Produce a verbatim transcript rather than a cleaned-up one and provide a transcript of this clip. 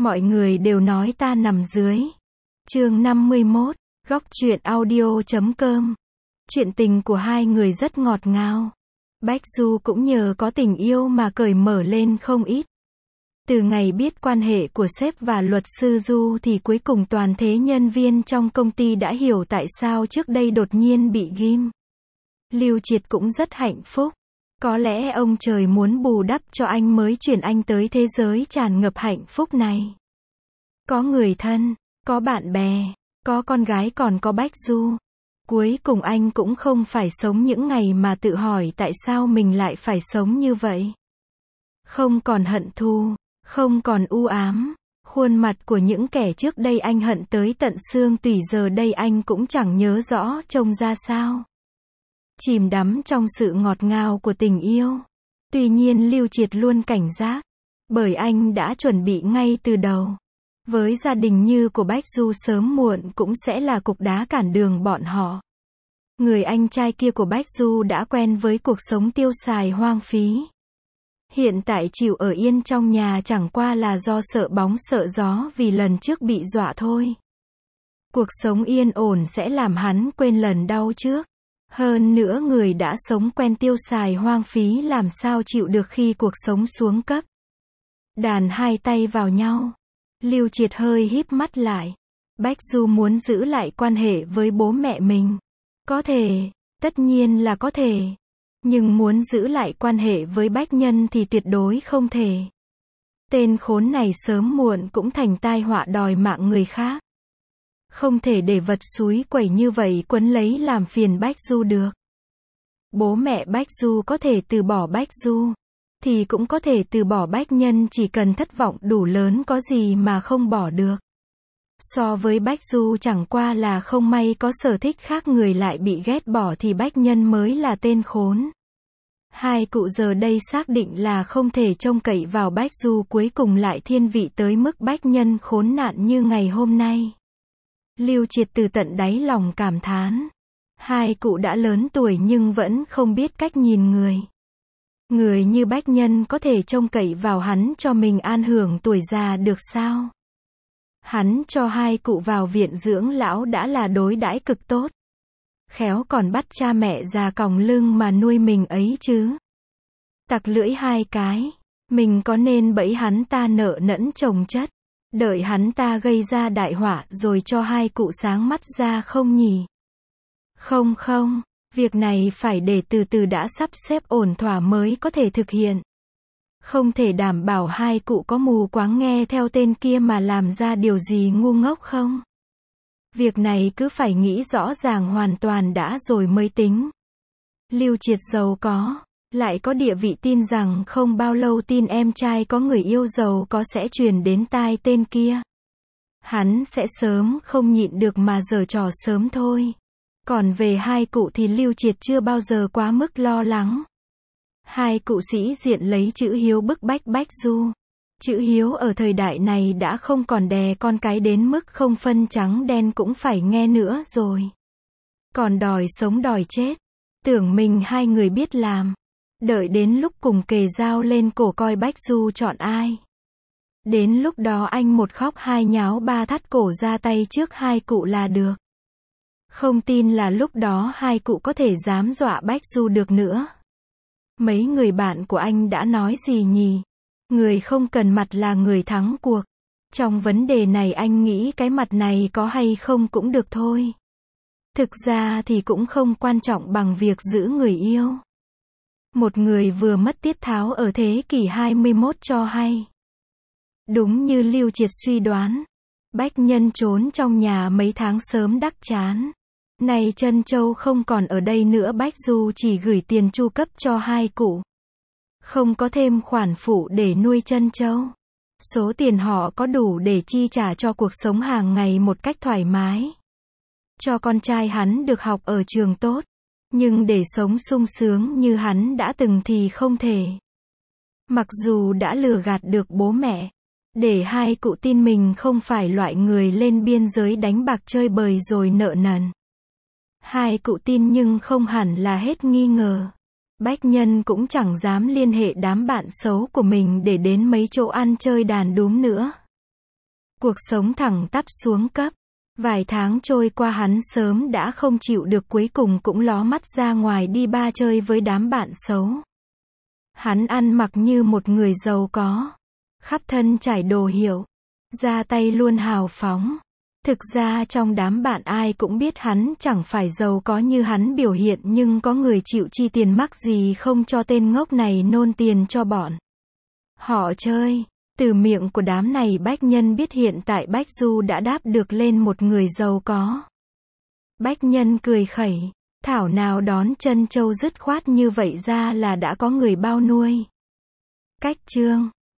Mọi người đều nói ta nằm dưới. Chương năm mươi mốt, góc truyện audio chấm com. Chuyện tình của hai người rất ngọt ngào. Bách Du cũng nhờ có tình yêu mà cởi mở lên không ít. Từ ngày biết quan hệ của sếp và luật sư Du thì cuối cùng toàn thể nhân viên trong công ty đã hiểu tại sao trước đây đột nhiên bị ghim. Lưu Triệt cũng rất hạnh phúc. Có lẽ ông trời muốn bù đắp cho anh mới chuyển anh tới thế giới tràn ngập hạnh phúc này. Có người thân, có bạn bè, có con gái còn có Bách Du. Cuối cùng anh cũng không phải sống những ngày mà tự hỏi tại sao mình lại phải sống như vậy. Không còn hận thù, không còn u ám. Khuôn mặt của những kẻ trước đây anh hận tới tận xương tủy giờ đây anh cũng chẳng nhớ rõ trông ra sao. Chìm đắm trong sự ngọt ngào của tình yêu. Tuy nhiên Lưu Triệt luôn cảnh giác. Bởi anh đã chuẩn bị ngay từ đầu. Với gia đình như của Bách Du sớm muộn cũng sẽ là cục đá cản đường bọn họ. Người anh trai kia của Bách Du đã quen với cuộc sống tiêu xài hoang phí. Hiện tại chịu ở yên trong nhà chẳng qua là do sợ bóng sợ gió vì lần trước bị dọa thôi. Cuộc sống yên ổn sẽ làm hắn quên lần đau trước. Hơn nữa người đã sống quen tiêu xài hoang phí làm sao chịu được khi cuộc sống xuống cấp. Đàn hai tay vào nhau. Lưu Triệt hơi híp mắt lại. Bách Du muốn giữ lại quan hệ với bố mẹ mình. Có thể, tất nhiên là có thể. Nhưng muốn giữ lại quan hệ với Bách Nhân thì tuyệt đối không thể. Tên khốn này sớm muộn cũng thành tai họa đòi mạng người khác. Không thể để vật xúi quẩy như vậy quấn lấy làm phiền Bách Du được. Bố mẹ Bách Du có thể từ bỏ Bách Du, thì cũng có thể từ bỏ Bách Nhân chỉ cần thất vọng đủ lớn có gì mà không bỏ được. So với Bách Du chẳng qua là không may có sở thích khác người lại bị ghét bỏ thì Bách Nhân mới là tên khốn. Hai cụ giờ đây xác định là không thể trông cậy vào Bách Du cuối cùng lại thiên vị tới mức Bách Nhân khốn nạn như ngày hôm nay. Lưu Triệt từ tận đáy lòng cảm thán. Hai cụ đã lớn tuổi nhưng vẫn không biết cách nhìn người. Người như Bách Nhân có thể trông cậy vào hắn cho mình an hưởng tuổi già được sao? Hắn cho hai cụ vào viện dưỡng lão đã là đối đãi cực tốt. Khéo còn bắt cha mẹ già còng lưng mà nuôi mình ấy chứ. Tặc lưỡi hai cái. Mình có nên bẫy hắn ta nợ nẫn chồng chất. Đợi hắn ta gây ra đại họa rồi cho hai cụ sáng mắt ra không nhỉ? Không không, việc này phải để từ từ đã sắp xếp ổn thỏa mới có thể thực hiện. Không thể đảm bảo hai cụ có mù quáng nghe theo tên kia mà làm ra điều gì ngu ngốc không? Việc này cứ phải nghĩ rõ ràng hoàn toàn đã rồi mới tính. Lưu Triệt giàu có, lại có địa vị tin rằng không bao lâu tin em trai có người yêu giàu có sẽ truyền đến tai tên kia. Hắn sẽ sớm không nhịn được mà giở trò sớm thôi. Còn về hai cụ thì Lưu Triệt chưa bao giờ quá mức lo lắng. Hai cụ sĩ diện lấy chữ hiếu bức bách Bách Du. Chữ hiếu ở thời đại này đã không còn đè con cái đến mức không phân trắng đen cũng phải nghe nữa rồi. Còn đòi sống đòi chết. Tưởng mình hai người biết làm. Đợi đến lúc cùng kề dao lên cổ coi Bách Du chọn ai. Đến lúc đó anh một khóc hai nháo ba thắt cổ ra tay trước hai cụ là được. Không tin là lúc đó hai cụ có thể dám dọa Bách Du được nữa. Mấy người bạn của anh đã nói gì nhỉ? Người không cần mặt là người thắng cuộc. Trong vấn đề này anh nghĩ cái mặt này có hay không cũng được thôi. Thực ra thì cũng không quan trọng bằng việc giữ người yêu. Một người vừa mất tiết tháo ở thế kỷ hai mươi mốt cho hay. Đúng như Lưu Triệt suy đoán. Bách Nhân trốn trong nhà mấy tháng sớm đắc chán. Này Trân Châu không còn ở đây nữa Bách Du chỉ gửi tiền chu cấp cho hai cụ. Không có thêm khoản phụ để nuôi Trân Châu. Số tiền họ có đủ để chi trả cho cuộc sống hàng ngày một cách thoải mái. Cho con trai hắn được học ở trường tốt. Nhưng để sống sung sướng như hắn đã từng thì không thể. Mặc dù đã lừa gạt được bố mẹ. Để hai cụ tin mình không phải loại người lên biên giới đánh bạc chơi bời rồi nợ nần. Hai cụ tin nhưng không hẳn là hết nghi ngờ. Bách Nhân cũng chẳng dám liên hệ đám bạn xấu của mình để đến mấy chỗ ăn chơi đàn đúm nữa. Cuộc sống thẳng tắp xuống cấp. Vài tháng trôi qua hắn sớm đã không chịu được, cuối cùng cũng ló mắt ra ngoài đi ba chơi với đám bạn xấu. Hắn ăn mặc như một người giàu có. Khắp thân trải đồ hiệu. Ra tay luôn hào phóng. Thực ra trong đám bạn ai cũng biết hắn chẳng phải giàu có như hắn biểu hiện, nhưng có người chịu chi tiền mắc gì không cho tên ngốc này nôn tiền cho bọn họ chơi. Từ miệng của đám này Bách Nhân biết hiện tại Bách Du đã đáp được lên một người giàu có. Bách Nhân cười khẩy. Thảo nào đón chân châu dứt khoát như vậy, ra là đã có người bao nuôi. Cách chương